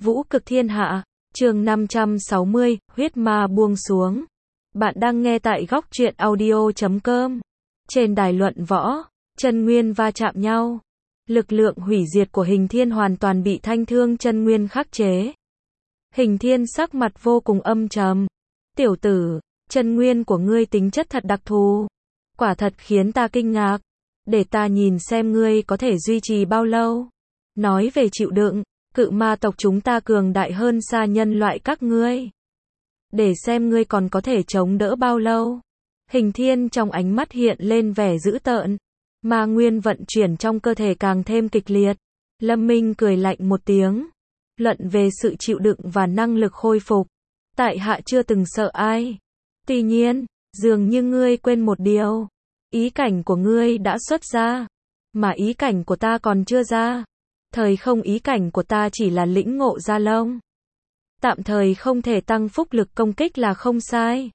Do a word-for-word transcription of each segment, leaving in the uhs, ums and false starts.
Vũ cực thiên hạ, chương năm trăm sáu mươi, huyết ma buông xuống. Bạn đang nghe tại góc truyện audio chấm com. Trên đài luận võ, chân nguyên va chạm nhau. Lực lượng hủy diệt của Hình Thiên hoàn toàn bị thanh thương chân nguyên khắc chế. Hình Thiên sắc mặt vô cùng âm trầm. Tiểu tử, chân nguyên của ngươi tính chất thật đặc thù. Quả thật khiến ta kinh ngạc. Để ta nhìn xem ngươi có thể duy trì bao lâu. Nói về chịu đựng, cự ma tộc chúng ta cường đại hơn xa nhân loại các ngươi. Để xem ngươi còn có thể chống đỡ bao lâu. Hình Thiên trong ánh mắt hiện lên vẻ dữ tợn. Ma nguyên vận chuyển trong cơ thể càng thêm kịch liệt. Lâm Minh cười lạnh một tiếng. Luận về sự chịu đựng và năng lực khôi phục, tại hạ chưa từng sợ ai. Tuy nhiên, dường như ngươi quên một điều. Ý cảnh của ngươi đã xuất ra, mà ý cảnh của ta còn chưa ra. Thời không ý cảnh của ta chỉ là lĩnh ngộ ra lông. Tạm thời không thể tăng phúc lực công kích là không sai.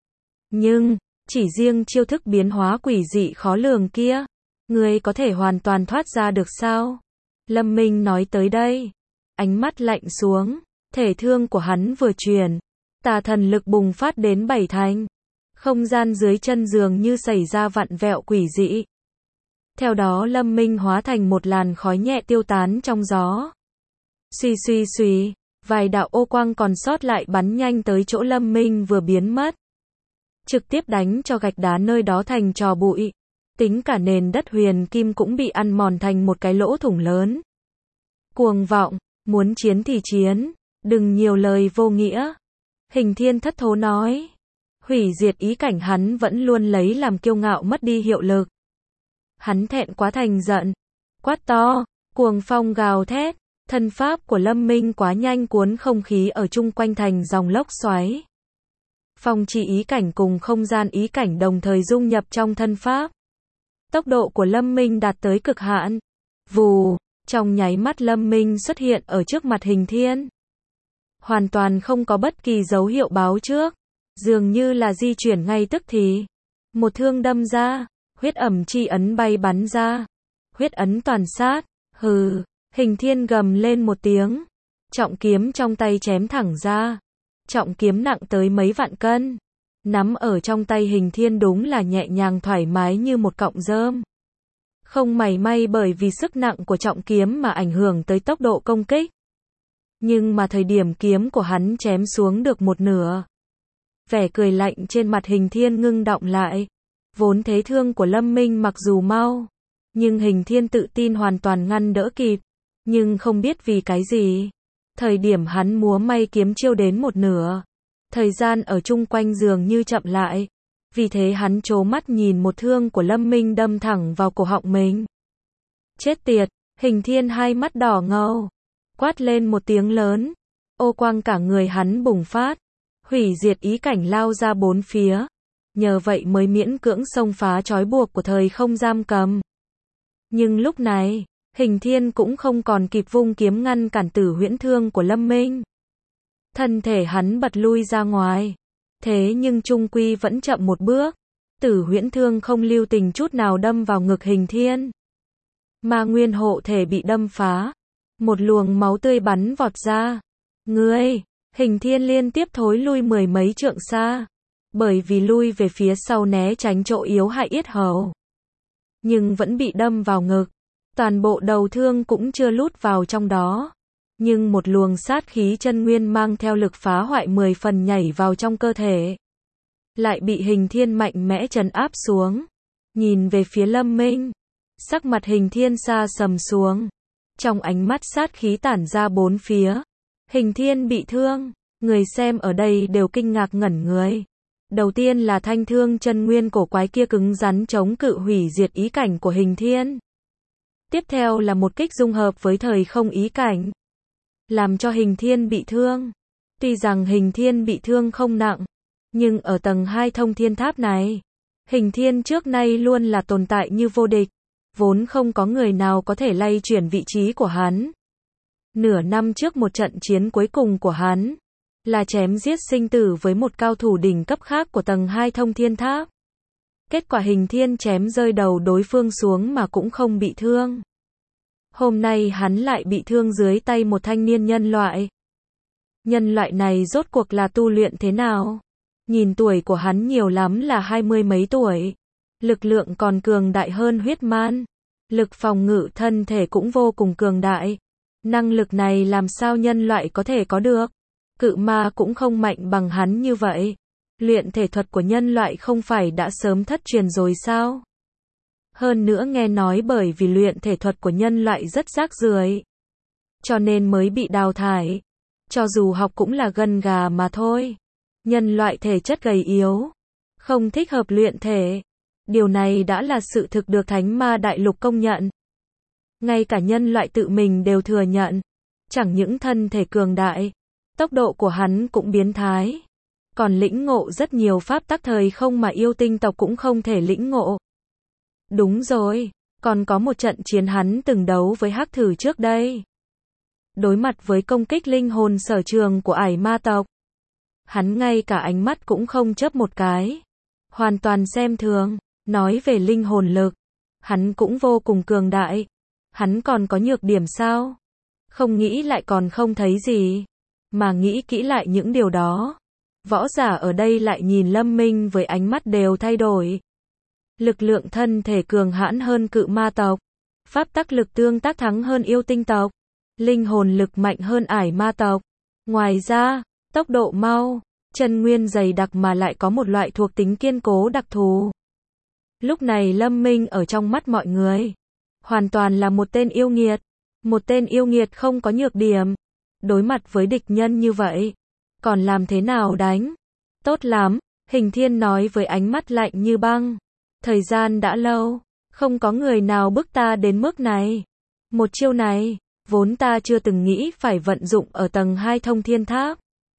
Nhưng, chỉ riêng chiêu thức biến hóa quỷ dị khó lường kia, ngươi có thể hoàn toàn thoát ra được sao? Lâm Minh nói tới đây, ánh mắt lạnh xuống, thể thương của hắn vừa chuyển, tà thần lực bùng phát đến bảy thành. Không gian dưới chân giường như xảy ra vặn vẹo quỷ dị. Theo đó Lâm Minh hóa thành một làn khói nhẹ tiêu tán trong gió. Suy suy suy, vài đạo ô quang còn sót lại bắn nhanh tới chỗ Lâm Minh vừa biến mất. Trực tiếp đánh cho gạch đá nơi đó thành tro bụi. Tính cả nền đất huyền kim cũng bị ăn mòn thành một cái lỗ thủng lớn. Cuồng vọng, muốn chiến thì chiến, đừng nhiều lời vô nghĩa. Hình Thiên thất thố nói. Hủy diệt ý cảnh hắn vẫn luôn lấy làm kiêu ngạo mất đi hiệu lực. Hắn thẹn quá thành giận. Quát to, cuồng phong gào thét. Thân pháp của Lâm Minh quá nhanh cuốn không khí ở chung quanh thành dòng lốc xoáy. Phong chi ý cảnh cùng không gian ý cảnh đồng thời dung nhập trong thân pháp. Tốc độ của Lâm Minh đạt tới cực hạn. Vù, trong nháy mắt Lâm Minh xuất hiện ở trước mặt Hình Thiên. Hoàn toàn không có bất kỳ dấu hiệu báo trước. Dường như là di chuyển ngay tức thì. Một thương đâm ra, huyết ẩm chi ấn bay bắn ra. Huyết ấn toàn sát, hừ, Hình Thiên gầm lên một tiếng. Trọng kiếm trong tay chém thẳng ra. Trọng kiếm nặng tới mấy vạn cân. Nắm ở trong tay Hình Thiên đúng là nhẹ nhàng thoải mái như một cọng rơm. Không mảy may bởi vì sức nặng của trọng kiếm mà ảnh hưởng tới tốc độ công kích. Nhưng mà thời điểm kiếm của hắn chém xuống được một nửa. Vẻ cười lạnh trên mặt Hình Thiên ngưng đọng lại. Vốn thế thương của Lâm Minh mặc dù mau, nhưng Hình Thiên tự tin hoàn toàn ngăn đỡ kịp. Nhưng không biết vì cái gì, thời điểm hắn múa may kiếm chiêu đến một nửa, thời gian ở chung quanh dường như chậm lại. Vì thế hắn trố mắt nhìn một thương của Lâm Minh đâm thẳng vào cổ họng mình. Chết tiệt, Hình Thiên hai mắt đỏ ngầu, quát lên một tiếng lớn. Ô quang cả người hắn bùng phát. Hủy diệt ý cảnh lao ra bốn phía. Nhờ vậy mới miễn cưỡng xông phá trói buộc của thời không giam cầm. Nhưng lúc này, Hình Thiên cũng không còn kịp vung kiếm ngăn cản tử huyễn thương của Lâm Minh. Thân thể hắn bật lui ra ngoài. Thế nhưng chung quy vẫn chậm một bước. Tử huyễn thương không lưu tình chút nào đâm vào ngực Hình Thiên. Ma nguyên hộ thể bị đâm phá. Một luồng máu tươi bắn vọt ra. Ngươi! Hình Thiên liên tiếp thối lui mười mấy trượng xa. Bởi vì lui về phía sau né tránh chỗ yếu hại yết hầu. Nhưng vẫn bị đâm vào ngực. Toàn bộ đầu thương cũng chưa lút vào trong đó. Nhưng một luồng sát khí chân nguyên mang theo lực phá hoại mười phần nhảy vào trong cơ thể. Lại bị Hình Thiên mạnh mẽ trấn áp xuống. Nhìn về phía Lâm Minh. Sắc mặt Hình Thiên sa sầm xuống. Trong ánh mắt sát khí tản ra bốn phía. Hình Thiên bị thương, người xem ở đây đều kinh ngạc ngẩn người. Đầu tiên là thanh thương chân nguyên cổ quái kia cứng rắn chống cự hủy diệt ý cảnh của Hình Thiên. Tiếp theo là một kích dung hợp với thời không ý cảnh. Làm cho Hình Thiên bị thương. Tuy rằng Hình Thiên bị thương không nặng, nhưng ở tầng hai thông thiên tháp này, Hình Thiên trước nay luôn là tồn tại như vô địch. Vốn không có người nào có thể lay chuyển vị trí của hắn. Nửa năm trước một trận chiến cuối cùng của hắn, là chém giết sinh tử với một cao thủ đỉnh cấp khác của tầng hai thông thiên tháp. Kết quả Hình Thiên chém rơi đầu đối phương xuống mà cũng không bị thương. Hôm nay hắn lại bị thương dưới tay một thanh niên nhân loại. Nhân loại này rốt cuộc là tu luyện thế nào? Nhìn tuổi của hắn nhiều lắm là hai mươi mấy tuổi. Lực lượng còn cường đại hơn huyết man. Lực phòng ngự thân thể cũng vô cùng cường đại. Năng lực này làm sao nhân loại có thể có được? Cự ma cũng không mạnh bằng hắn như vậy. Luyện thể thuật của nhân loại không phải đã sớm thất truyền rồi sao? Hơn nữa nghe nói bởi vì luyện thể thuật của nhân loại rất rác rưởi, cho nên mới bị đào thải. Cho dù học cũng là gân gà mà thôi. Nhân loại thể chất gầy yếu, không thích hợp luyện thể. Điều này đã là sự thực được Thánh Ma Đại Lục công nhận. Ngay cả nhân loại tự mình đều thừa nhận. Chẳng những thân thể cường đại, tốc độ của hắn cũng biến thái. Còn lĩnh ngộ rất nhiều pháp tắc thời không mà yêu tinh tộc cũng không thể lĩnh ngộ. Đúng rồi, còn có một trận chiến hắn từng đấu với Hắc Thử trước đây. Đối mặt với công kích linh hồn sở trường của ải ma tộc, hắn ngay cả ánh mắt cũng không chớp một cái. Hoàn toàn xem thường. Nói về linh hồn lực, hắn cũng vô cùng cường đại. Hắn còn có nhược điểm sao? Không nghĩ lại còn không thấy gì. Mà nghĩ kỹ lại những điều đó, võ giả ở đây lại nhìn Lâm Minh với ánh mắt đều thay đổi. Lực lượng thân thể cường hãn hơn cự ma tộc. Pháp tắc lực tương tác thắng hơn yêu tinh tộc. Linh hồn lực mạnh hơn ải ma tộc. Ngoài ra, tốc độ mau, chân nguyên dày đặc mà lại có một loại thuộc tính kiên cố đặc thù. Lúc này Lâm Minh ở trong mắt mọi người, hoàn toàn là một tên yêu nghiệt. Một tên yêu nghiệt không có nhược điểm. Đối mặt với địch nhân như vậy, còn làm thế nào đánh? Tốt lắm, Hình Thiên nói với ánh mắt lạnh như băng. Thời gian đã lâu, không có người nào bức ta đến mức này. Một chiêu này, vốn ta chưa từng nghĩ phải vận dụng ở tầng hai thông thiên tháp.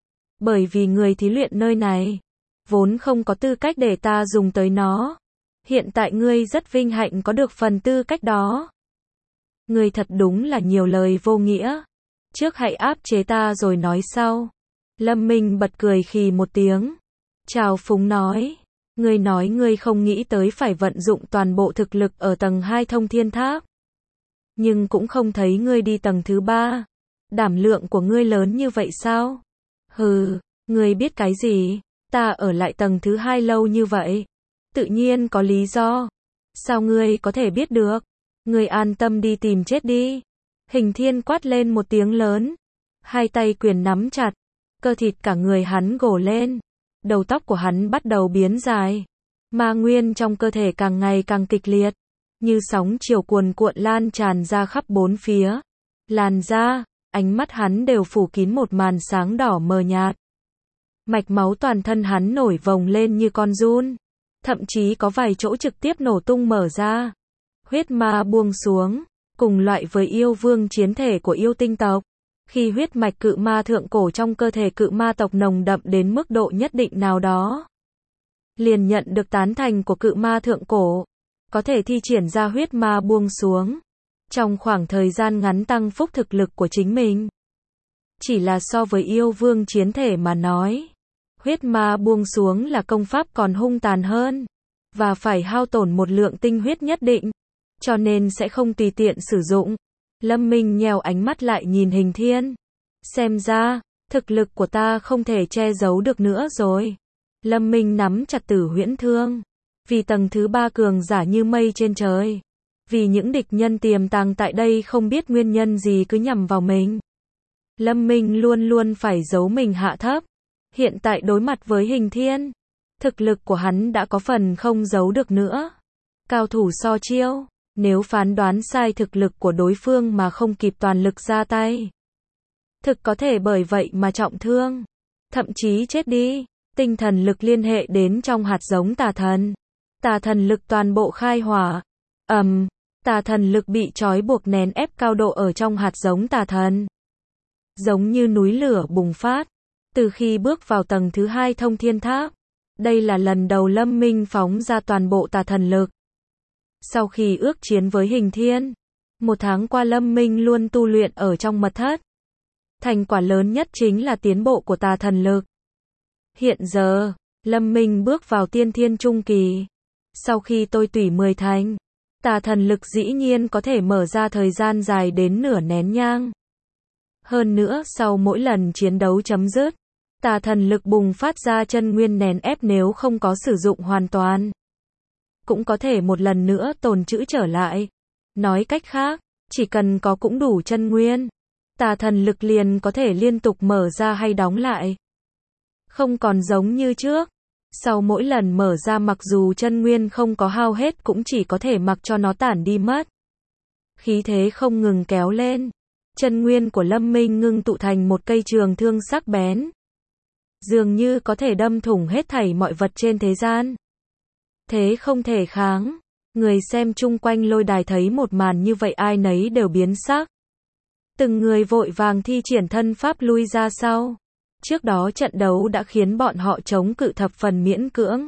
Bởi vì người thí luyện nơi này, vốn không có tư cách để ta dùng tới nó. Hiện tại ngươi rất vinh hạnh có được phần tư cách đó. Ngươi thật đúng là nhiều lời vô nghĩa. Trước hãy áp chế ta rồi nói sau. Lâm Minh bật cười khì một tiếng. Trào phúng nói. Ngươi nói ngươi không nghĩ tới phải vận dụng toàn bộ thực lực ở tầng hai thông thiên tháp. Nhưng cũng không thấy ngươi đi tầng thứ ba. Đảm lượng của ngươi lớn như vậy sao? Hừ, ngươi biết cái gì? Ta ở lại tầng thứ hai lâu như vậy. Tự nhiên có lý do. Sao ngươi có thể biết được? Ngươi an tâm đi tìm chết đi. Hình Thiên quát lên một tiếng lớn. Hai tay quyền nắm chặt. Cơ thịt cả người hắn gồ lên. Đầu tóc của hắn bắt đầu biến dài. Ma nguyên trong cơ thể càng ngày càng kịch liệt. Như sóng chiều cuồn cuộn lan tràn ra khắp bốn phía. Làn da, ánh mắt hắn đều phủ kín một màn sáng đỏ mờ nhạt. Mạch máu toàn thân hắn nổi vồng lên như con giun. Thậm chí có vài chỗ trực tiếp nổ tung mở ra. Huyết ma buông xuống. Cùng loại với yêu vương chiến thể của yêu tinh tộc. Khi huyết mạch cự ma thượng cổ trong cơ thể cự ma tộc nồng đậm đến mức độ nhất định nào đó, liền nhận được tán thành của cự ma thượng cổ, có thể thi triển ra huyết ma buông xuống. Trong khoảng thời gian ngắn tăng phúc thực lực của chính mình. Chỉ là so với yêu vương chiến thể mà nói, huyết ma buông xuống là công pháp còn hung tàn hơn. Và phải hao tổn một lượng tinh huyết nhất định. Cho nên sẽ không tùy tiện sử dụng. Lâm Minh nheo ánh mắt lại nhìn Hình Thiên. Xem ra, thực lực của ta không thể che giấu được nữa rồi. Lâm Minh nắm chặt Tử Huyễn Thương. Vì tầng thứ ba cường giả như mây trên trời. Vì những địch nhân tiềm tàng tại đây không biết nguyên nhân gì cứ nhằm vào mình. Lâm Minh luôn luôn phải giấu mình hạ thấp. Hiện tại đối mặt với Hình Thiên, thực lực của hắn đã có phần không giấu được nữa. Cao thủ so chiêu. Nếu phán đoán sai thực lực của đối phương mà không kịp toàn lực ra tay, thực có thể bởi vậy mà trọng thương, thậm chí chết đi. Tinh thần lực liên hệ đến trong hạt giống tà thần. Tà thần lực toàn bộ khai hỏa. Ầm, um, tà thần lực bị trói buộc nén ép cao độ ở trong hạt giống tà thần. Giống như núi lửa bùng phát. Từ khi bước vào tầng thứ hai thông thiên tháp, đây là lần đầu Lâm Minh phóng ra toàn bộ tà thần lực. Sau khi ước chiến với Hình Thiên, một tháng qua Lâm Minh luôn tu luyện ở trong mật thất. Thành quả lớn nhất chính là tiến bộ của tà thần lực. Hiện giờ, Lâm Minh bước vào tiên thiên trung kỳ. Sau khi tôi tủy mười thành, tà thần lực dĩ nhiên có thể mở ra thời gian dài đến nửa nén nhang. Hơn nữa sau mỗi lần chiến đấu chấm dứt, tà thần lực bùng phát ra chân nguyên nén ép nếu không có sử dụng hoàn toàn, cũng có thể một lần nữa tồn trữ trở lại. Nói cách khác, chỉ cần có cũng đủ chân nguyên, tà thần lực liền có thể liên tục mở ra hay đóng lại. Không còn giống như trước, sau mỗi lần mở ra mặc dù chân nguyên không có hao hết cũng chỉ có thể mặc cho nó tản đi mất. Khí thế không ngừng kéo lên, chân nguyên của Lâm Minh ngưng tụ thành một cây trường thương sắc bén, dường như có thể đâm thủng hết thảy mọi vật trên thế gian. Thế không thể kháng. Người xem chung quanh lôi đài thấy một màn như vậy ai nấy đều biến sắc. Từng người vội vàng thi triển thân pháp lui ra sau. Trước đó trận đấu đã khiến bọn họ chống cự thập phần miễn cưỡng.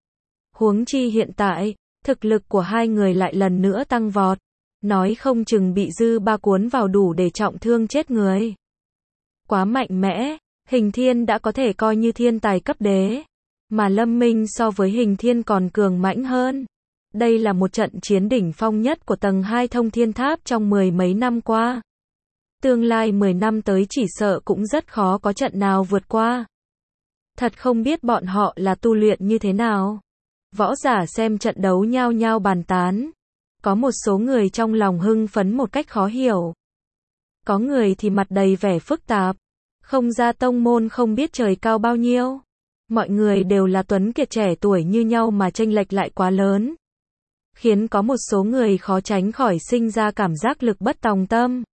Huống chi hiện tại, thực lực của hai người lại lần nữa tăng vọt. Nói không chừng bị dư ba cuốn vào đủ để trọng thương chết người. Quá mạnh mẽ, Hình Thiên đã có thể coi như thiên tài cấp đế. Mà Lâm Minh so với Hình Thiên còn cường mãnh hơn. Đây là một trận chiến đỉnh phong nhất của tầng hai thông thiên tháp trong mười mấy năm qua. Tương lai mười năm tới chỉ sợ cũng rất khó có trận nào vượt qua. Thật không biết bọn họ là tu luyện như thế nào. Võ giả xem trận đấu nhao nhao bàn tán. Có một số người trong lòng hưng phấn một cách khó hiểu. Có người thì mặt đầy vẻ phức tạp. Không ra tông môn không biết trời cao bao nhiêu. Mọi người đều là tuấn kiệt trẻ tuổi như nhau mà chênh lệch lại quá lớn. Khiến có một số người khó tránh khỏi sinh ra cảm giác lực bất tòng tâm.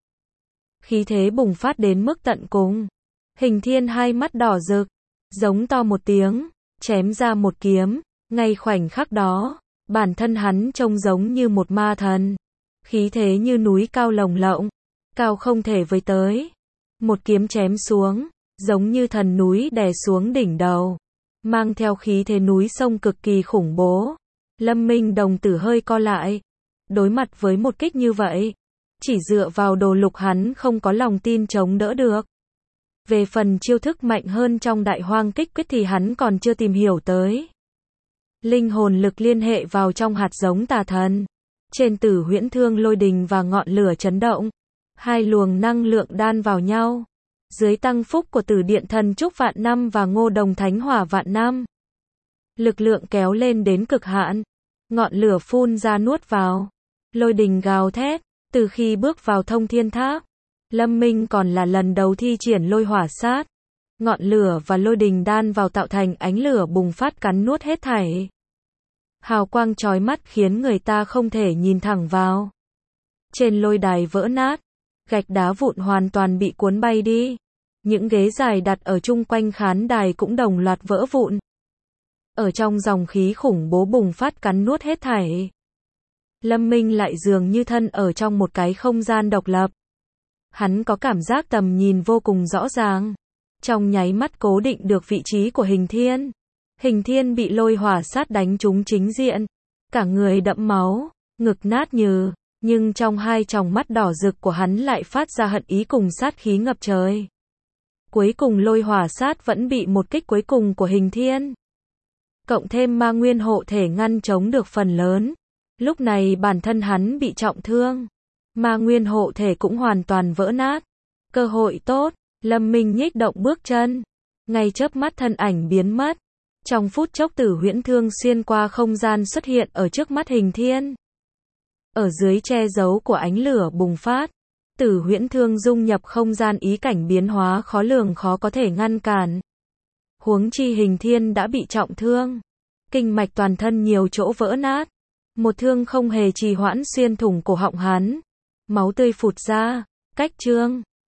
Khí thế bùng phát đến mức tận cùng. Hình Thiên hai mắt đỏ rực, giống to một tiếng, chém ra một kiếm. Ngay khoảnh khắc đó, bản thân hắn trông giống như một ma thần. Khí thế như núi cao lồng lộng, cao không thể với tới. Một kiếm chém xuống, giống như thần núi đè xuống đỉnh đầu. Mang theo khí thế núi sông cực kỳ khủng bố. Lâm Minh đồng tử hơi co lại. Đối mặt với một kích như vậy, chỉ dựa vào đồ lục hắn không có lòng tin chống đỡ được. Về phần chiêu thức mạnh hơn trong đại hoang kích quyết thì hắn còn chưa tìm hiểu tới. Linh hồn lực liên hệ vào trong hạt giống tà thần. Trên Tử Huyễn Thương lôi đình và ngọn lửa chấn động. Hai luồng năng lượng đan vào nhau. Dưới tăng phúc của Tử Điện Thần Trúc vạn năm và Ngô Đồng Thánh Hỏa vạn năm. Lực lượng kéo lên đến cực hạn. Ngọn lửa phun ra nuốt vào. Lôi đình gào thét. Từ khi bước vào thông thiên tháp, Lâm Minh còn là lần đầu thi triển lôi hỏa sát. Ngọn lửa và lôi đình đan vào tạo thành ánh lửa bùng phát cắn nuốt hết thảy. Hào quang chói mắt khiến người ta không thể nhìn thẳng vào. Trên lôi đài vỡ nát, gạch đá vụn hoàn toàn bị cuốn bay đi. Những ghế dài đặt ở chung quanh khán đài cũng đồng loạt vỡ vụn. Ở trong dòng khí khủng bố bùng phát cắn nuốt hết thảy. Lâm Minh lại dường như thân ở trong một cái không gian độc lập. Hắn có cảm giác tầm nhìn vô cùng rõ ràng. Trong nháy mắt cố định được vị trí của Hình Thiên. Hình Thiên bị lôi hỏa sát đánh trúng chính diện. Cả người đẫm máu, ngực nát nhừ. Nhưng trong hai tròng mắt đỏ rực của hắn lại phát ra hận ý cùng sát khí ngập trời. Cuối cùng lôi hỏa sát vẫn bị một kích cuối cùng của Hình Thiên. Cộng thêm ma nguyên hộ thể ngăn chống được phần lớn. Lúc này bản thân hắn bị trọng thương. Ma nguyên hộ thể cũng hoàn toàn vỡ nát. Cơ hội tốt, Lâm Minh nhích động bước chân. Ngay chớp mắt thân ảnh biến mất. Trong phút chốc Tử Huyễn Thương xuyên qua không gian xuất hiện ở trước mắt Hình Thiên. Ở dưới che giấu của ánh lửa bùng phát, Tử Huyễn Thương dung nhập không gian ý cảnh biến hóa khó lường khó có thể ngăn cản. Huống chi Hình Thiên đã bị trọng thương. Kinh mạch toàn thân nhiều chỗ vỡ nát. Một thương không hề trì hoãn xuyên thủng cổ họng hắn. Máu tươi phụt ra, cách chương.